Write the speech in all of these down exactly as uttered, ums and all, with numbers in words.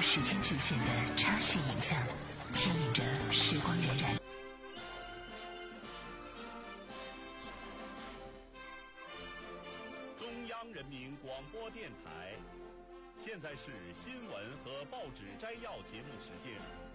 时间局限的插叙影像，牵引着时光荏苒。 中央人民广播电台，现在是新闻和报纸摘要节目时间。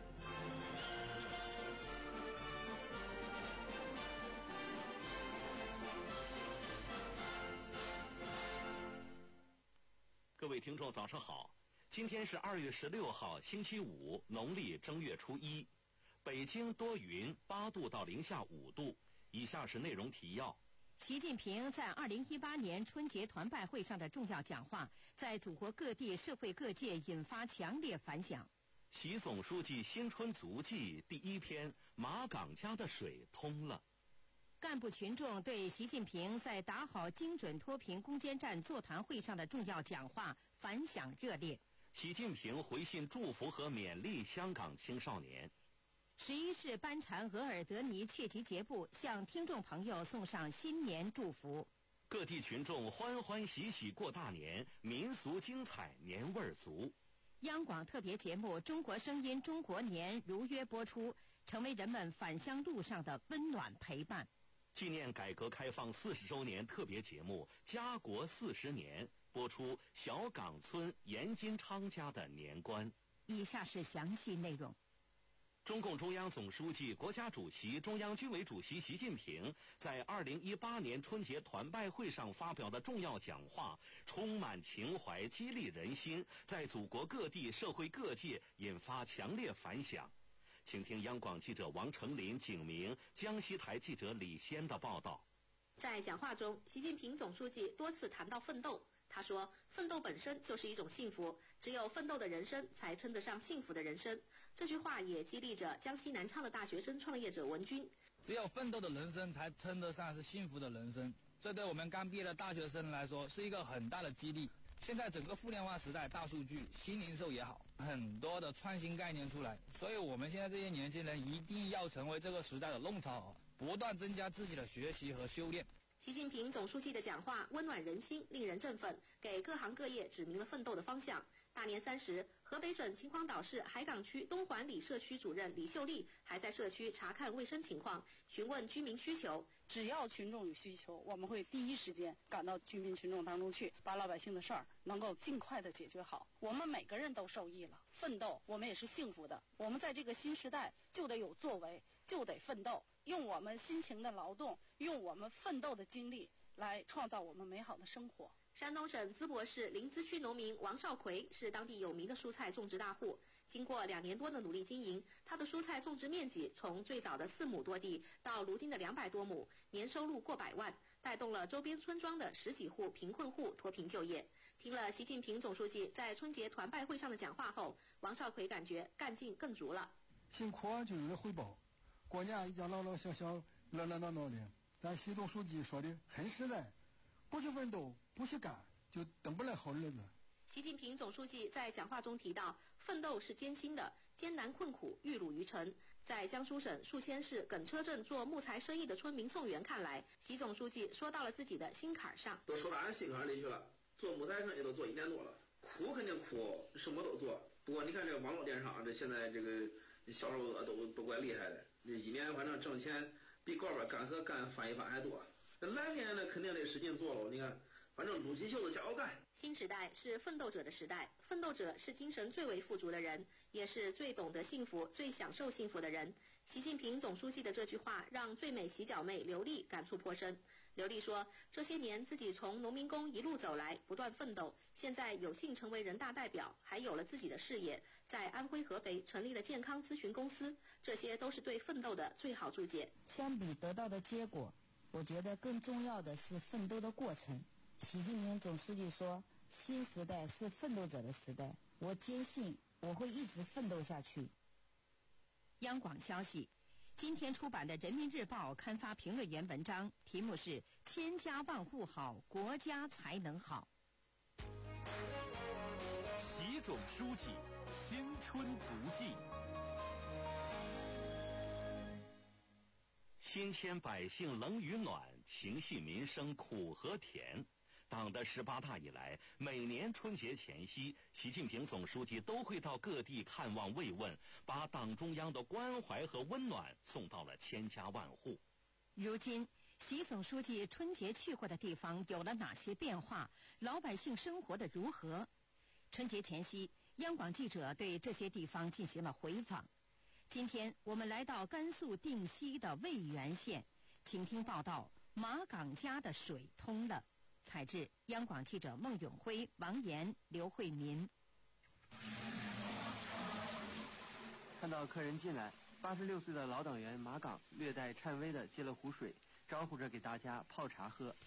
各位听众，早上好！今天是二月十六号，星期五，农历正月初一。北京多云，八度到零下五度。以下是内容提要。 习近平在二零一八年春节团拜会上的重要讲话，在祖国各地社会各界引发强烈反响。 习总书记新春足迹第一篇：马岗家的水通了。 干部群众对习近平在打好精准脱贫攻坚战座谈会上的重要讲话反响热烈。 习近平回信祝福和勉励香港青少年。 十一市班禅额尔德尼雀集节部向听众朋友送上新年祝福。 各地群众欢欢喜喜过大年，民俗精彩，年味儿足。 央广特别节目《中国声音中国年》如约播出，成为人们返乡路上的温暖陪伴。 纪念改革开放四十周年特别节目《家国四十年》播出小岗村严金昌家的年关。 以下是详细内容。 中共中央总书记、国家主席、中央军委主席习近平在二零一八年春节团拜会上发表的重要讲话，充满情怀，激励人心，在祖国各地社会各界引发强烈反响。请听央广记者王成林、景明、江西台记者李先的报道。 在讲话中，习近平总书记多次谈到奋斗。他说，奋斗本身就是一种幸福，只有奋斗的人生才称得上幸福的人生。这句话也激励着江西南昌的大学生创业者文军。 只有奋斗的人生才称得上是幸福的人生，这对我们刚毕业的大学生来说是一个很大的激励。现在整个互联网时代，大数据、新零售也好，很多的创新概念出来，所以我们现在这些年轻人一定要成为这个时代的弄潮儿，不断增加自己的学习和修炼。 习近平总书记的讲话温暖人心，令人振奋，给各行各业指明了奋斗的方向。大年三十，河北省秦皇岛市海港区东环里社区主任李秀丽还在社区查看卫生情况，询问居民需求。 只要群众有需求，我们会第一时间赶到居民群众当中去，把老百姓的事儿能够尽快的解决好。我们每个人都受益了，奋斗我们也是幸福的。我们在这个新时代就得有作为，就得奋斗，用我们辛勤的劳动，用我们奋斗的经历来创造我们美好的生活。 山东省淄博市临淄区农民王少奎是当地有名的蔬菜种植大户，经过两年多的努力经营，他的蔬菜种植面积从最早的四亩多地到如今的两百多亩，年收入过百万，带动了周边村庄的十几户贫困户脱贫就业。听了习近平总书记在春节团拜会上的讲话后，王少奎感觉干劲更足了。 辛苦就有了回报，过年一家老老小小热热闹闹的，咱习总书记说的很实在，不去奋斗不去干，就等不来好日子。 习近平总书记在讲话中提到，奋斗是艰辛的，艰难困苦，玉汝于成。在江苏省宿迁市耿车镇做木材生意的村民宋元看来，习总书记说到了自己的心坎上， 都说到俺心坎里去了。做木材生意都做一年多了，苦肯定苦，什么都做。不过你看这网络电商，这现在这个销售额都都怪厉害的，这一年反正挣钱比高边干和干翻一番还多。来年呢肯定得使劲做喽，你看。反正撸起袖子加油干。 新时代是奋斗者的时代，奋斗者是精神最为富足的人，也是最懂得幸福、最享受幸福的人。习近平总书记的这句话让最美洗脚妹刘丽感触颇深。刘丽说，这些年自己从农民工一路走来，不断奋斗，现在有幸成为人大代表，还有了自己的事业，在安徽合肥成立了健康咨询公司，这些都是对奋斗的最好注解。 相比得到的结果，我觉得更重要的是奋斗的过程。习近平总书记说，新时代是奋斗者的时代，我坚信我会一直奋斗下去。 央广消息，今天出版的《人民日报》刊发评论员文章，题目是“千家万户好，国家才能好”。 习总书记新春足迹。心牵百姓冷与暖，情系民生苦和甜。 党的十八大以来，每年春节前夕，习近平总书记都会到各地看望慰问，把党中央的关怀和温暖送到了千家万户。 如今，习总书记春节去过的地方有了哪些变化？老百姓生活的如何？春节前夕，央广记者对这些地方进行了回访。今天我们来到甘肃定西的渭源县，请听报道：马岗家的水通了。采制央广记者孟永辉、王岩、刘慧民。 看到客人进来，八十六岁的老党员马岗略带颤巍地接了壶水，招呼着给大家泡茶喝。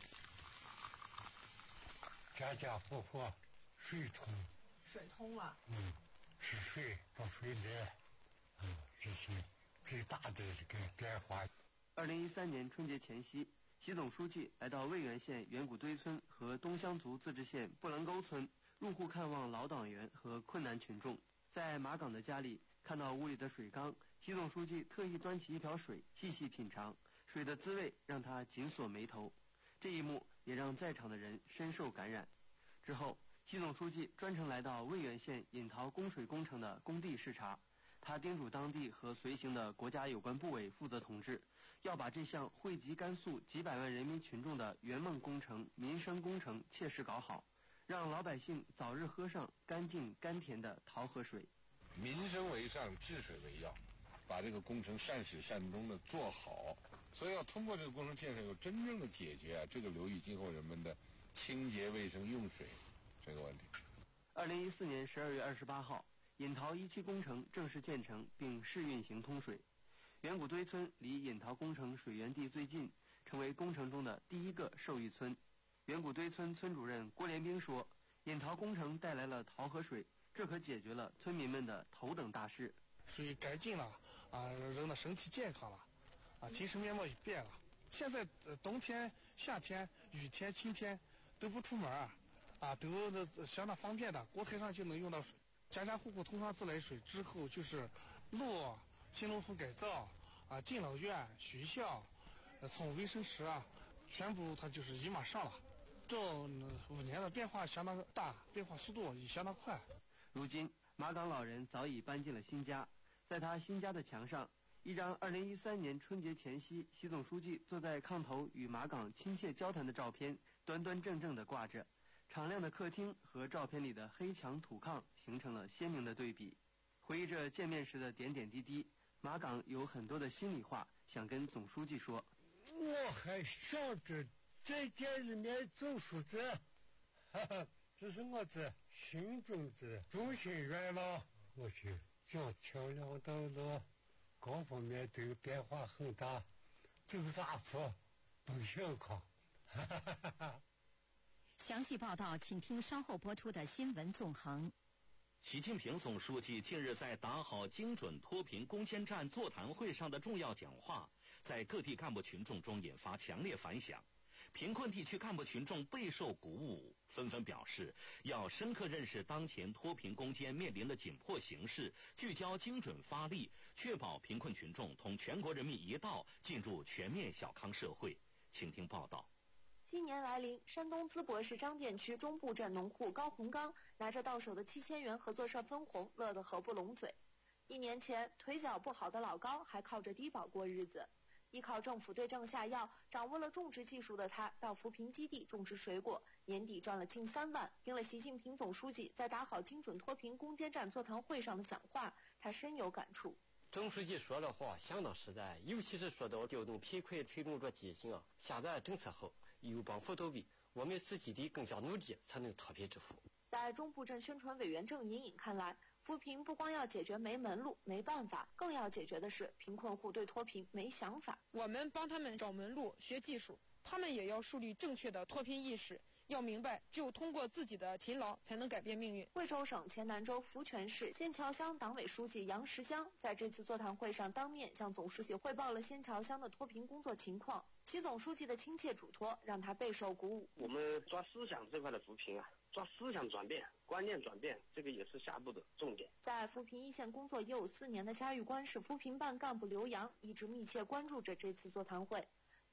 家家户户水通， 水通了。 嗯，吃水、找水来，嗯，这是最大的这个变化。 二零一三年春节前夕，习总书记来到渭源县远古堆村和东乡族自治县布棱沟村，入户看望老党员和困难群众。在马岗的家里，看到屋里的水缸，习总书记特意端起一瓢水，细细品尝，水的滋味让他紧锁眉头。这一幕也让在场的人深受感染。之后，习总书记专程来到渭源县引陶供水工程的工地视察，他叮嘱当地和随行的国家有关部委负责同志，要把这项惠及甘肃几百万人民群众的圆梦工程、民生工程切实搞好，让老百姓早日喝上干净甘甜的陶河水。 民生为上，治水为要，把这个工程善始善终的做好。所以要通过这个工程建设，有真正的解决啊这个流域今后人们的清洁卫生用水这个问题。 二零一四年十二月二十八号，引陶一期工程正式建成并试运行通水。远古堆村离引陶工程水源地最近，成为工程中的第一个受益村。远古堆村村主任郭连兵说，引陶工程带来了陶河水，这可解决了村民们的头等大事。 水干净了啊，人的身体健康了啊，精神面貌也变了。现在、呃、冬天、夏天、雨天、晴天都不出门啊，啊，都呃相当方便的，锅台上就能用到水。家家户户通上自来水之后，就是路、新农村改造啊、敬老院、学校、呃、从卫生池啊，全部它就是一马上了。这、呃、五年的变化相当大，变化速度也相当快。 如今，马岗老人早已搬进了新家，在他新家的墙上，一张二零一三年春节前夕习总书记坐在炕头与马岗亲切交谈的照片端端正正地挂着。敞亮的客厅和照片里的黑墙土炕形成了鲜明的对比。回忆着见面时的点点滴滴，马岗有很多的心里话想跟总书记说。 我还想着再见一面总书记，哈哈，这是我这心中的中心愿望。我就讲桥梁道路各方面都变化很大，走啥坡都小康，哈哈哈哈。 详细报道，请听稍后播出的新闻纵横。 习近平总书记近日在打好精准脱贫攻坚战座谈会上的重要讲话，在各地干部群众中引发强烈反响。贫困地区干部群众备受鼓舞，纷纷表示要深刻认识当前脱贫攻坚面临的紧迫形势，聚焦精准发力，确保贫困群众同全国人民一道进入全面小康社会。请听报道。 新年来临，山东淄博市张店区中部镇农户高洪刚拿着到手的七千元合作社分红，乐得合不拢嘴。一年前，腿脚不好的老高还靠着低保过日子，依靠政府对症下药，掌握了种植技术的他，到扶贫基地种植水果，年底赚了近三万。听了习近平总书记在打好精准脱贫攻坚战座谈会上的讲话，他深有感触。 总书记说的话相当实在，尤其是说到调动贫困群众这基情啊，下达政策后有帮扶到位，我们自己得更加努力，才能脱贫致富。 在中部镇宣传委员郑隐隐看来，扶贫不光要解决没门路、没办法，更要解决的是贫困户对脱贫没想法。 我们帮他们找门路、学技术，他们也要树立正确的脱贫意识。要明白，只有通过自己的勤劳，才能改变命运。 贵州省黔南州福泉市仙桥乡党委书记杨石香在这次座谈会上当面向总书记汇报了仙桥乡的脱贫工作情况。习总书记的亲切嘱托让他备受鼓舞。 我们抓思想这块的扶贫啊，抓思想转变、观念转变，这个也是下步的重点。 在扶贫一线工作也有四年的嘉峪关市扶贫办干部刘洋一直密切关注着这次座谈会。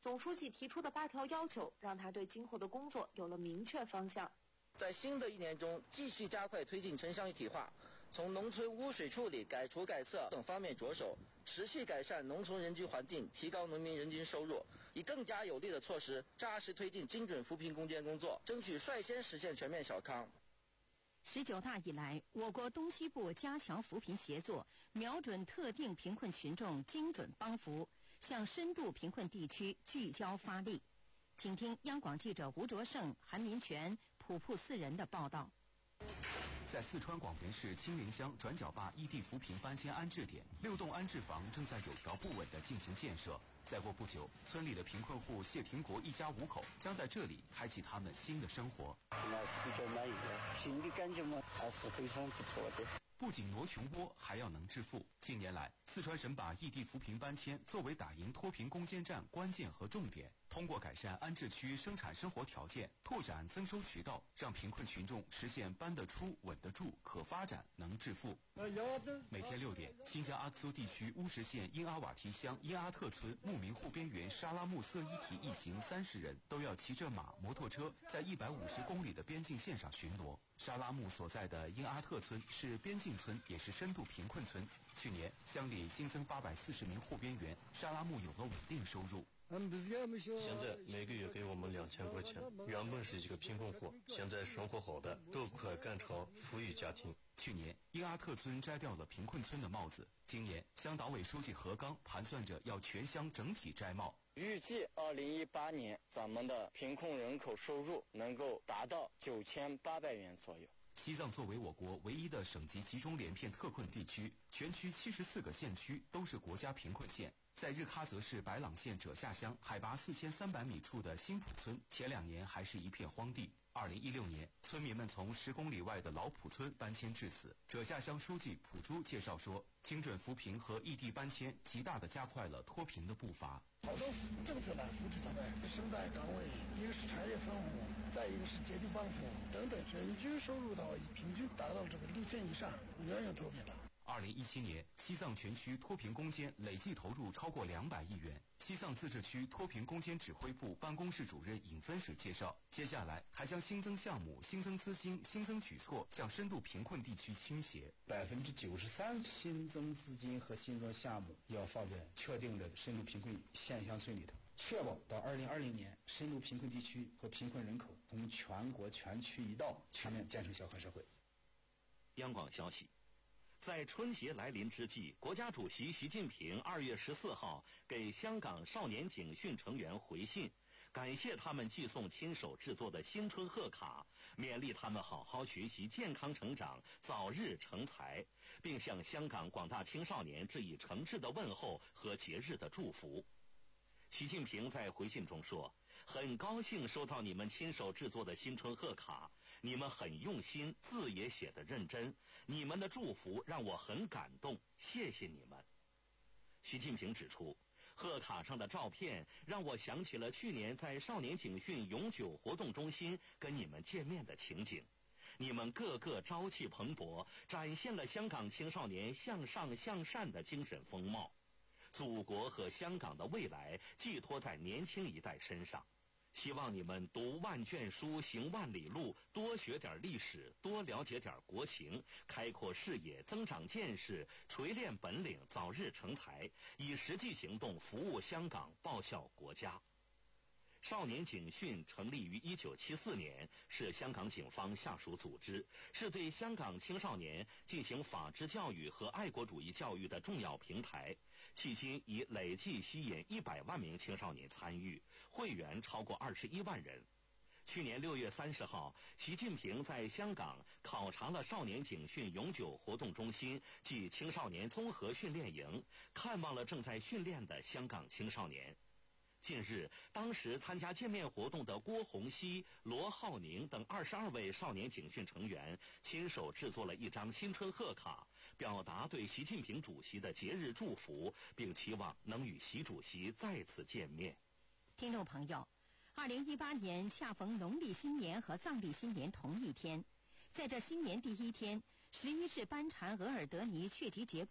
总书记提出的八条要求，让他对今后的工作有了明确方向。 在新的一年中，继续加快推进城乡一体化，从农村污水处理、改除改色等方面着手，持续改善农村人居环境，提高农民人均收入，以更加有力的措施扎实推进精准扶贫攻坚工作，争取率先实现全面小康。 十九大以来，我国东西部加强扶贫协作，瞄准特定贫困群众精准帮扶，向深度贫困地区聚焦发力。请听央广记者吴卓胜、韩民全、普普四人的报道。 在四川广元市青陵乡转角坝异地扶贫搬迁安置点，六栋安置房正在有条不紊地进行建设。再过不久，村里的贫困户谢廷国一家五口将在这里开启他们新的生活。 还是比较满意的，心里感觉嘛还是非常不错的。 不仅挪穷窝，还要能致富。近年来，四川省把异地扶贫搬迁作为打赢脱贫攻坚战关键和重点，通过改善安置区生产生活条件，拓展增收渠道，让贫困群众实现搬得出、稳得住、可发展、能致富。每天六点，新疆阿克苏地区乌什县英阿瓦提乡英阿特村牧民户边缘沙拉木色伊提一行三十人都要骑着马、摩托车，在一百五十公里的边境线上巡逻。沙拉木所在的英阿特村是边境村，也是深度贫困村。去年，乡里新增八百四十名户边缘，沙拉木有了稳定收入。 现在每个月给我们两千块钱，原本是一个贫困户，现在生活好的都快赶超富裕家庭。 去年，英阿特村摘掉了贫困村的帽子，今年乡党委书记何刚盘算着要全乡整体摘帽。 预计二零一八年咱们的贫困人口收入能够达到九千八百元左右。 西藏作为我国唯一的省级集中连片特困地区，全区七十四个县区都是国家贫困县。在日喀则市白朗县者下乡海拔四千三百米处的新浦村，前两年还是一片荒地。二零一六年，村民们从十公里外的老浦村搬迁至此。者下乡书记蒲珠介绍说，精准扶贫和异地搬迁极大地加快了脱贫的步伐。 好多政策来扶持他们，生态岗位，一个是产业分户，再一个是阶梯帮扶等等，人均收入到平均达到这个六千以上，远远脱贫了。 二零一七年，西藏全区脱贫攻坚累计投入超过两百亿元。西藏自治区脱贫攻坚指挥部办公室主任尹分水介绍，接下来还将新增项目、新增资金、新增举措向深度贫困地区倾斜。 百分之九十三新增资金和新增项目要放在确定的深度贫困县乡村里头，确保到二零二零年深度贫困地区和贫困人口从全国全区一道全面建成小康社会。 央广消息。在春节来临之际，国家主席习近平二月十四号给香港少年警训成员回信，感谢他们寄送亲手制作的新春贺卡，勉励他们好好学习、健康成长、早日成才，并向香港广大青少年致以诚挚的问候和节日的祝福。习近平在回信中说，很高兴收到你们亲手制作的新春贺卡，你们很用心，字也写得认真，你们的祝福让我很感动，谢谢你们。习近平指出，贺卡上的照片让我想起了去年在少年警训永久活动中心跟你们见面的情景，你们个个朝气蓬勃，展现了香港青少年向上向善的精神风貌。祖国和香港的未来寄托在年轻一代身上，希望你们读万卷书，行万里路，多学点历史，多了解点国情，开阔视野，增长见识，锤炼本领，早日成才，以实际行动服务香港，报效国家。少年警训成立于一九七四年，是香港警方下属组织，是对香港青少年进行法治教育和爱国主义教育的重要平台。迄今已累计吸引一百万名青少年参与，会员超过二十一万人。去年六月三十号，习近平在香港考察了少年警训永久活动中心暨青少年综合训练营，看望了正在训练的香港青少年。近日，当时参加见面活动的郭洪熙、罗浩宁等二十二位少年警训成员亲手制作了一张新春贺卡，表达对习近平主席的节日祝福，并期望能与习主席再次见面。 听众朋友，二零一八年恰逢农历新年和藏历新年同一天，在这新年第一天，十一市班禅额尔德尼雀集节部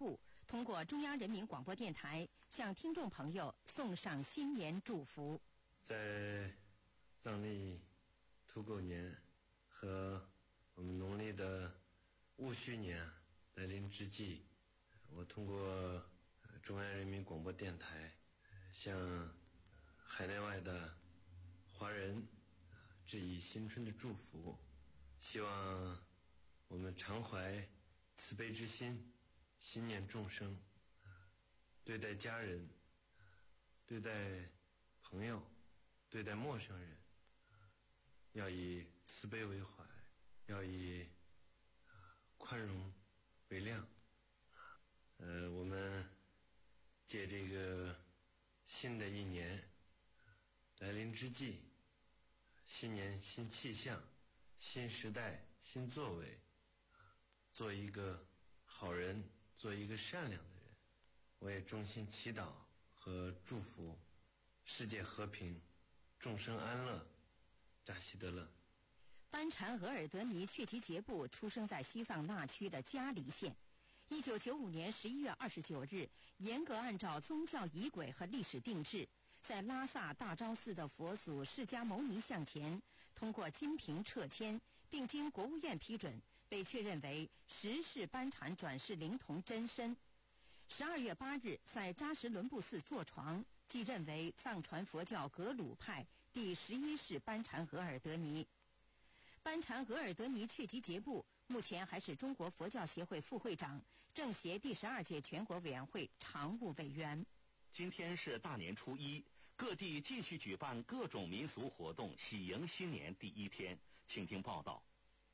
通过中央人民广播电台向听众朋友送上新年祝福。 在藏历土狗年和我们农历的戊戌年来临之际，我通过中央人民广播电台向海内外的华人致以新春的祝福，希望我们常怀慈悲之心，心念众生，对待家人，对待朋友，对待陌生人，要以慈悲为怀，要以宽容为量。呃，我们借这个新的一年来临之际，新年新气象，新时代新作为，做一个好人，做一个善良的人。我也衷心祈祷和祝福世界和平，众生安乐，扎西德勒。 班禅额尔德尼确吉杰布出生在西藏那区的嘉黎县。一九九五年十一月二十九日，严格按照宗教仪轨和历史定制，在拉萨大昭寺的佛祖释迦牟尼像前，通过金瓶撤签，并经国务院批准，被确认为十世班禅转世灵童真身。十二月八日，在扎什伦布寺坐床，继任为藏传佛教格鲁派第十一世班禅额尔德尼。班禅额尔德尼确吉杰布目前还是中国佛教协会副会长，政协第十二届全国委员会常务委员。 今天是大年初一，各地继续举办各种民俗活动，喜迎新年第一天。请听报道。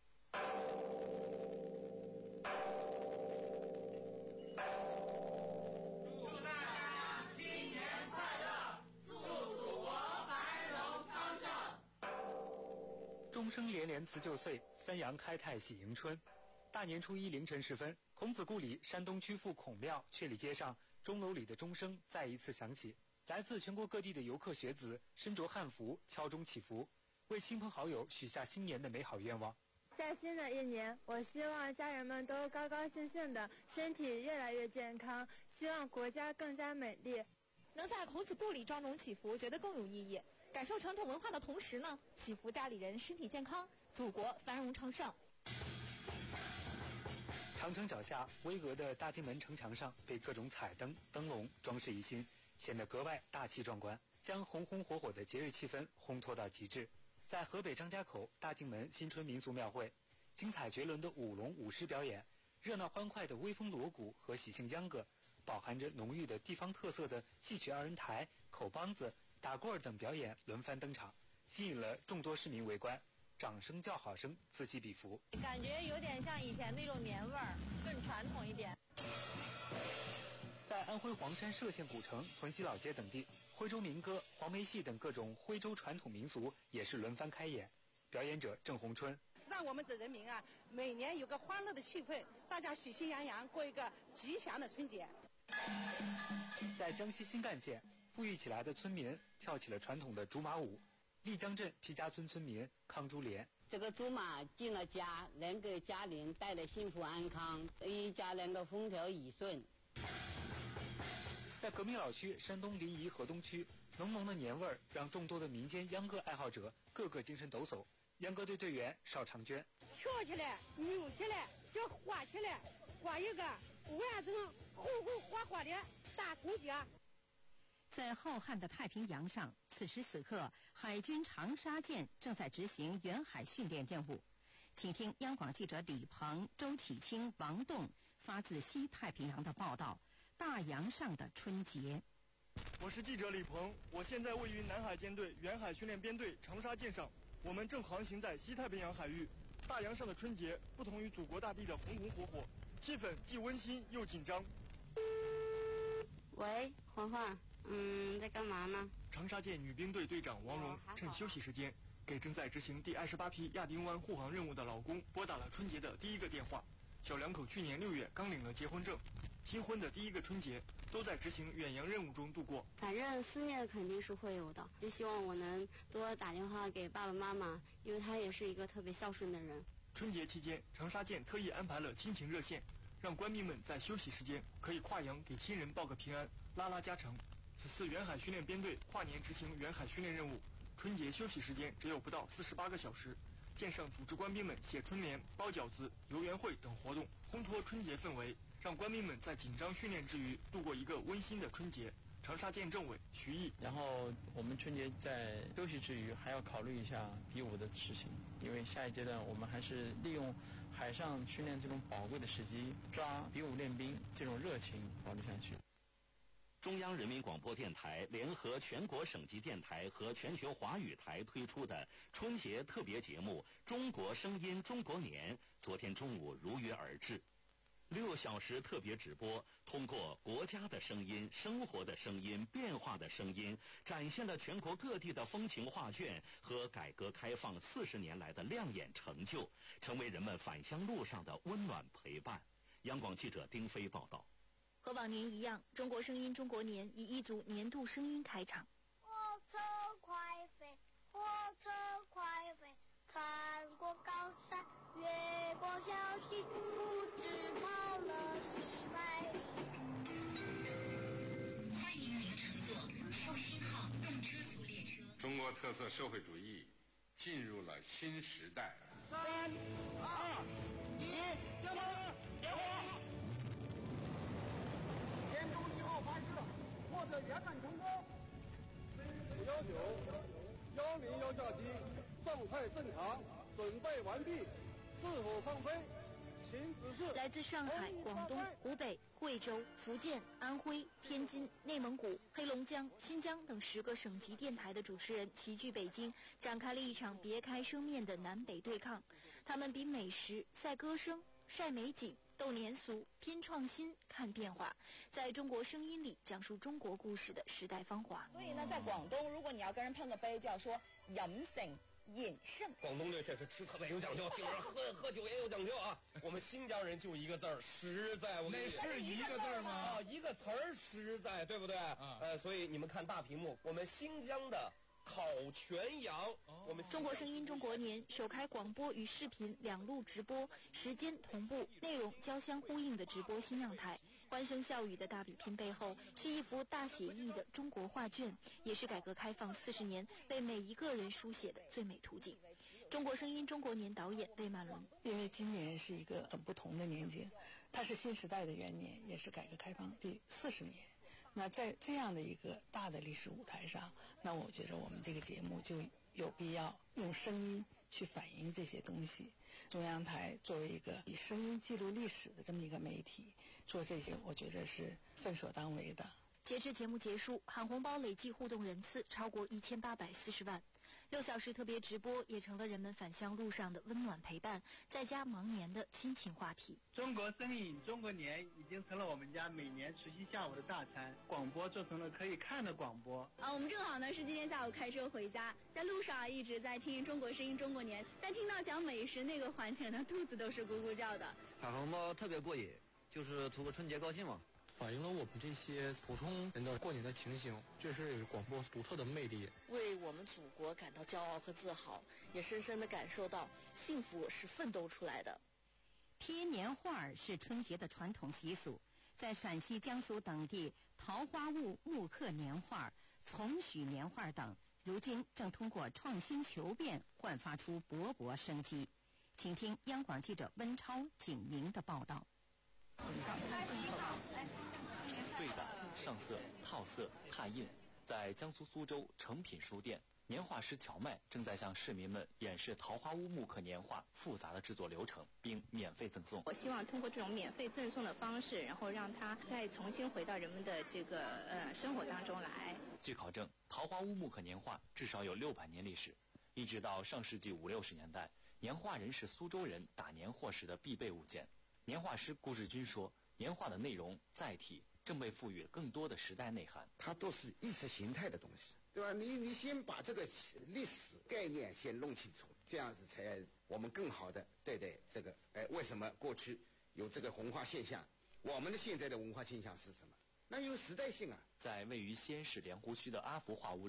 钟声连连辞旧岁，三阳开泰喜迎春。大年初一凌晨时分，孔子故里山东曲阜孔庙阙里街上钟楼里的钟声再一次响起。来自全国各地的游客学子身着汉服敲钟祈福，为亲朋好友许下新年的美好愿望。 在新的一年，我希望家人们都高高兴兴的，身体越来越健康，希望国家更加美丽。 能在孔子故里撞钟祈福，觉得更有意义。感受传统文化的同时呢，祈福家里人身体健康，祖国繁荣昌盛。 长城脚下巍峨的大金门城墙上被各种彩灯灯笼装饰一新，显得格外大气壮观，将红红火火的节日气氛烘托到极致。在河北张家口大金门新春民俗庙会，精彩绝伦的舞龙舞狮表演，热闹欢快的威风锣鼓和喜庆秧歌，饱含着浓郁的地方特色的戏曲二人台、口梆子、打棍儿等表演轮番登场，吸引了众多市民围观，掌声叫好声此起彼伏， 感觉有点像以前那种年味儿，更传统一点。 在安徽黄山歙县古城、屯溪老街等地，徽州民歌、黄梅戏等各种徽州传统民俗也是轮番开演，表演者郑红春。 让我们的人民啊，每年有个欢乐的气氛，大家喜气洋洋过一个吉祥的春节。 在江西新干线，富裕起来的村民跳起了传统的竹马舞。丽江镇皮家村村民康珠莲， 这个竹马进了家，能给家人带来幸福安康，一家能够风调雨顺。 在革命老区山东临沂河东区，浓浓的年味儿让众多的民间秧歌爱好者个个精神抖擞。秧歌队队员邵长娟， 跳起来，扭起来，就画起来，画一个完整红红火火的大春节。 在浩瀚的太平洋上，此时此刻，海军长沙舰正在执行远海训练任务。请听央广记者李鹏、周启清、王栋发自西太平洋的报道：大洋上的春节。 我是记者李鹏，我现在位于南海舰队远海训练编队长沙舰上，我们正航行在西太平洋海域。大洋上的春节不同于祖国大地的红红火火，气氛既温馨又紧张。 喂，环环。嗯，在干嘛呢？ 长沙舰女兵队队长王蓉趁休息时间，给正在执行第二十八批亚丁湾护航任务的老公拨打了春节的第一个电话。小两口去年六月刚领了结婚证，新婚的第一个春节都在执行远洋任务中度过。 反正思念肯定是会有的，就希望我能多打电话给爸爸妈妈，因为他也是一个特别孝顺的人。 春节期间，长沙舰特意安排了亲情热线， 让官兵们在休息时间可以跨洋给亲人报个平安，拉拉家常。此次远海训练编队跨年执行远海训练任务，春节休息时间只有不到四十八个小时。舰上组织官兵们写春联、包饺子、游园会等活动，烘托春节氛围，让官兵们在紧张训练之余度过一个温馨的春节。长沙舰政委徐毅， 然后我们春节在休息之余还要考虑一下比武的事情，因为下一阶段我们还是利用海上训练这种宝贵的时机，抓比武练兵这种热情保留下去。 中央人民广播电台联合全国省级电台和全球华语台推出的春节特别节目《中国声音中国年》，昨天中午如约而至。六小时特别直播，通过国家的声音、生活的声音、变化的声音，展现了全国各地的风情画卷和改革开放四十年来的亮眼成就，成为人们返乡路上的温暖陪伴。央广记者丁飞报道。 和往年一样，中国声音中国年以一组年度声音开场。 火车快飞，火车快飞，穿过高山，越过小溪，不知跑了几百里。 欢迎您乘坐复兴号动车组列车。 中国特色社会主义进入了新时代。 三、二、一，点火！点火！ 监督一号发射，获得圆满成功。五幺九幺零幺架机状态正常，准备完毕，是否放飞？请指示。 来自上海、广东、湖北、贵州、福建、安徽、天津、内蒙古、黑龙江、新疆等十个省级电台的主持人齐聚北京，展开了一场别开生面的南北对抗。他们比美食、赛歌声、晒美景、斗年俗、拼创新、看变化，在中国声音里讲述中国故事的时代芳华。 所以呢，在广东，如果你要跟人碰个杯，就要说饮胜。饮胜， 广东这确实吃特别有讲究，听说喝喝酒也有讲究啊。我们新疆人就一个字儿实在，我那是一个字儿吗？ 啊，一个词儿实在，对不对？啊、呃，所以你们看大屏幕，我们新疆的烤全羊，哦、我们中国声音中国年首开广播与视频两路直播，时间同步，内容交相呼应的直播新样态。欢声笑语的大比拼背后，是一幅大写意的中国画卷，也是改革开放四十年被每一个人书写的最美图景。中国声音中国年导演魏曼伦， 因为今年是一个很不同的年节，它是新时代的元年，也是改革开放第四十年。那在这样的一个大的历史舞台上，那我觉得我们这个节目就有必要用声音去反映这些东西。中央台作为一个以声音记录历史的这么一个媒体，做这些我觉得是分所当为的。 截至节目结束，喊红包累计互动人次超过一千八百四十万。六小时特别直播也成了人们返乡路上的温暖陪伴，在家忙年的亲情话题。 中国声音中国年已经成了我们家每年除夕下午的大餐，广播做成了可以看的广播。 啊，我们正好呢是今天下午开车回家，在路上一直在听中国声音中国年，在听到讲美食那个环节呢，肚子都是咕咕叫的。 喊红包特别过瘾，就是图个春节高兴嘛。 反映了我们这些普通人的过年的情形，确实有广播独特的魅力， 为我们祖国感到骄傲和自豪，也深深地感受到幸福是奋斗出来的。 贴年画是春节的传统习俗，在陕西、江苏等地，桃花坞木刻年画、从许年画等，如今正通过创新求变，焕发出勃勃生机。请听央广记者温超、景宁的报道。 对版、上色、套色、拓印，在江苏苏州诚品书店，年画师荞麦正在向市民们演示桃花坞木刻年画复杂的制作流程，并免费赠送。 我希望通过这种免费赠送的方式，然后让它再重新回到人们的这个呃生活当中来。 据考证，桃花坞木刻年画至少有六百年历史，一直到上世纪五六十年代，年画仍是苏州人打年货时的必备物件。年画师顾志军说，年画的内容载体正被赋予更多的时代内涵， 它都是意识形态的东西，对吧？你你先把这个历史概念先弄清楚，这样子才我们更好的对待这个。哎，为什么过去有这个红化现象？我们的现在的文化现象是什么？那有时代性啊。 在位于西安市莲湖区的阿福画屋里，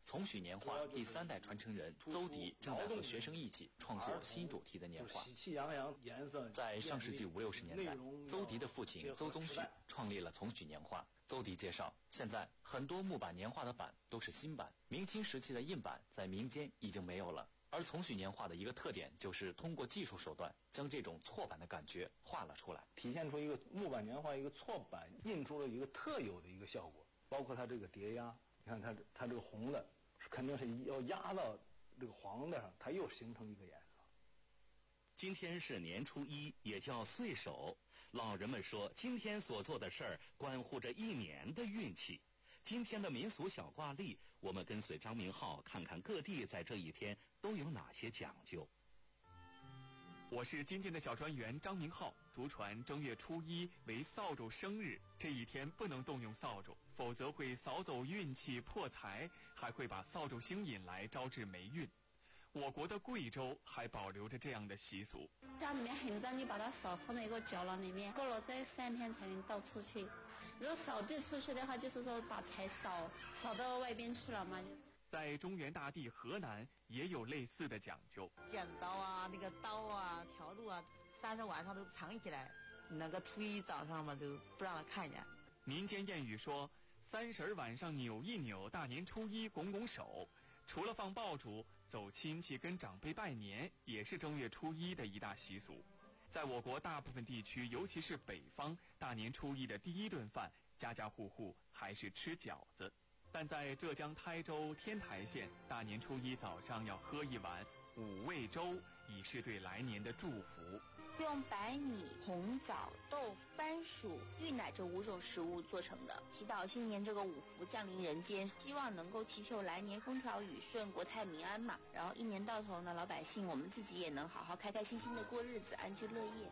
从许年画第三代传承人邹迪正在和学生一起创作新主题的年画。 喜气洋洋，颜色。 在上世纪五六十年代，邹迪的父亲邹宗旭创立了从许年画。邹迪介绍，现在很多木板年画的板都是新板，明清时期的印板在民间已经没有了。而从许年画的一个特点就是通过技术手段将这种错板的感觉画了出来， 体现出一个木板年画一个错板印出了一个特有的一个效果，包括它这个叠压，你看它它这个红的肯定是要压到这个黄的上，它又形成一个颜色。 今天是年初一，也叫岁首。老人们说，今天所做的事儿关乎着一年的运气。今天的民俗小挂历，我们跟随张明浩看看各地在这一天都有哪些讲究。 我是今天的小专员张明浩。祖传正月初一为扫帚生日，这一天不能动用扫帚，否则会扫走运气破财，还会把扫帚星引来，招致霉运。我国的贵州还保留着这样的习俗， 家里面很脏，你把它扫放在一个角落里面，过了这三天才能倒出去。如果扫地出去的话，就是说把财扫扫到外边去了嘛。 在中原大地河南也有类似的讲究， 剪刀啊、那个刀啊、条路啊，三十晚上都藏起来，那个初一早上嘛，就不让他看见。 民间谚语说，三十晚上扭一扭，大年初一拱拱手。除了放爆竹、走亲戚、跟长辈拜年，也是正月初一的一大习俗。在我国大部分地区，尤其是北方，大年初一的第一顿饭，家家户户还是吃饺子。但在浙江台州天台县，大年初一早上要喝一碗五味粥，以示对来年的祝福。 用白米、红枣、豆腐、番薯、芋奶这五种食物做成的，祈祷新年这个五福降临人间，希望能够祈求来年风调雨顺、国泰民安嘛。然后一年到头呢，老百姓我们自己也能好好开开心心的过日子，安居乐业。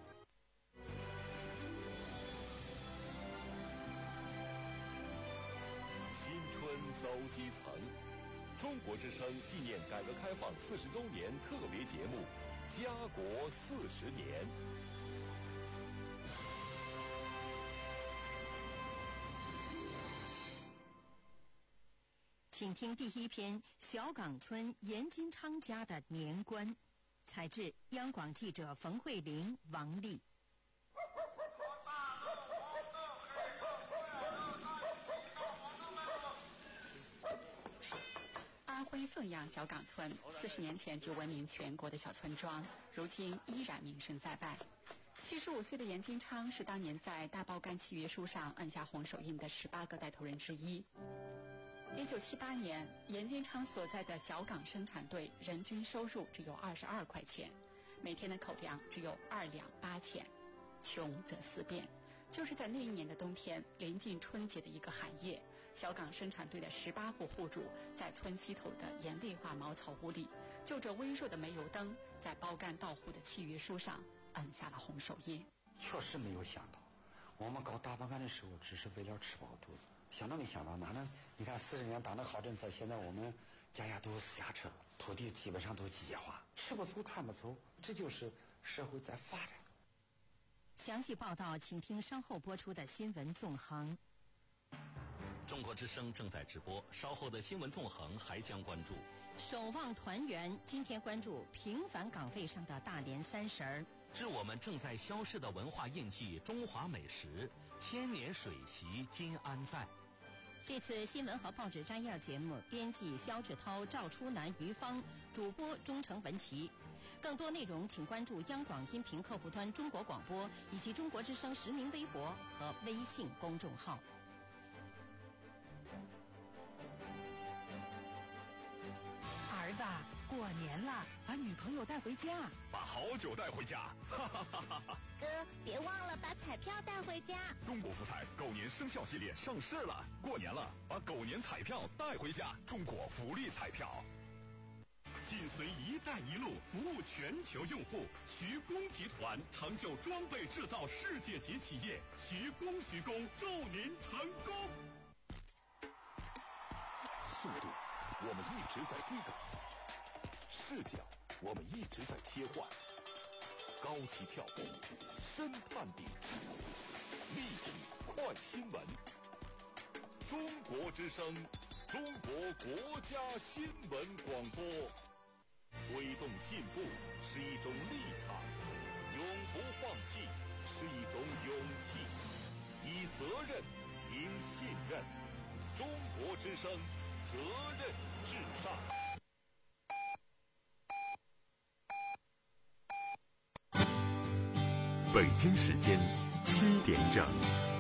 新春走基层，中国之声纪念改革开放四十周年特别节目。家国四十年， 请听第一篇小岗村严金昌家的年关，采自央广记者冯慧玲、王丽。 安徽凤阳小岗村四十年前就闻名全国的小村庄，如今依然名声在外。七十五岁的严金昌是当年在大包干契约书上按下红手印的十八个带头人之一。一九七八年，严金昌所在的小岗生产队人均收入只有二十二块钱，每天的口粮只有二两八钱，穷则思变。就是在那一年的冬天，临近春节的一个寒夜，小岗生产队的十八户户主在村西头的严厉化茅草屋里，就着微弱的煤油灯，在包干到户的契约书上按下了红手印。 确实没有想到，我们搞大包干的时候只是为了吃饱肚子，想都没想到，哪能？你看四十年党的好政策，现在我们家家都有私家车，土地基本上都机械化，吃不足穿不走，这就是社会在发展。 详细报道，请听稍后播出的新闻纵横。 中国之声正在直播，稍后的新闻纵横还将关注。 守望团圆，今天关注平凡岗位上的大年三十儿。 致我们正在消逝的文化印记中华美食，千年水席今安在。 这次新闻和报纸摘要节目，编辑肖志涛、赵初南、于芳，主播钟诚、文琪。更多内容请关注央广音频客户端中国广播以及中国之声实名微博和微信公众号。 儿子，过年了，把女朋友带回家， 把好酒带回家，哈哈哈哈哈！ 哥，别忘了把彩票带回家。 中国福彩狗年生肖系列上市了，过年了，把狗年彩票带回家。中国福利彩票。紧随“一带一路”，服务全球用户。徐工集团，成就装备制造世界级企业。徐工，徐工，祝您成功。速度，我们一直在追赶；视角，我们一直在切换。高起跳步，深探底，立体快新闻。中国之声， 中国国家新闻广播。推动进步是一种立场，永不放弃是一种勇气，以责任赢信任。中国之声，责任至上。 北京时间七点整。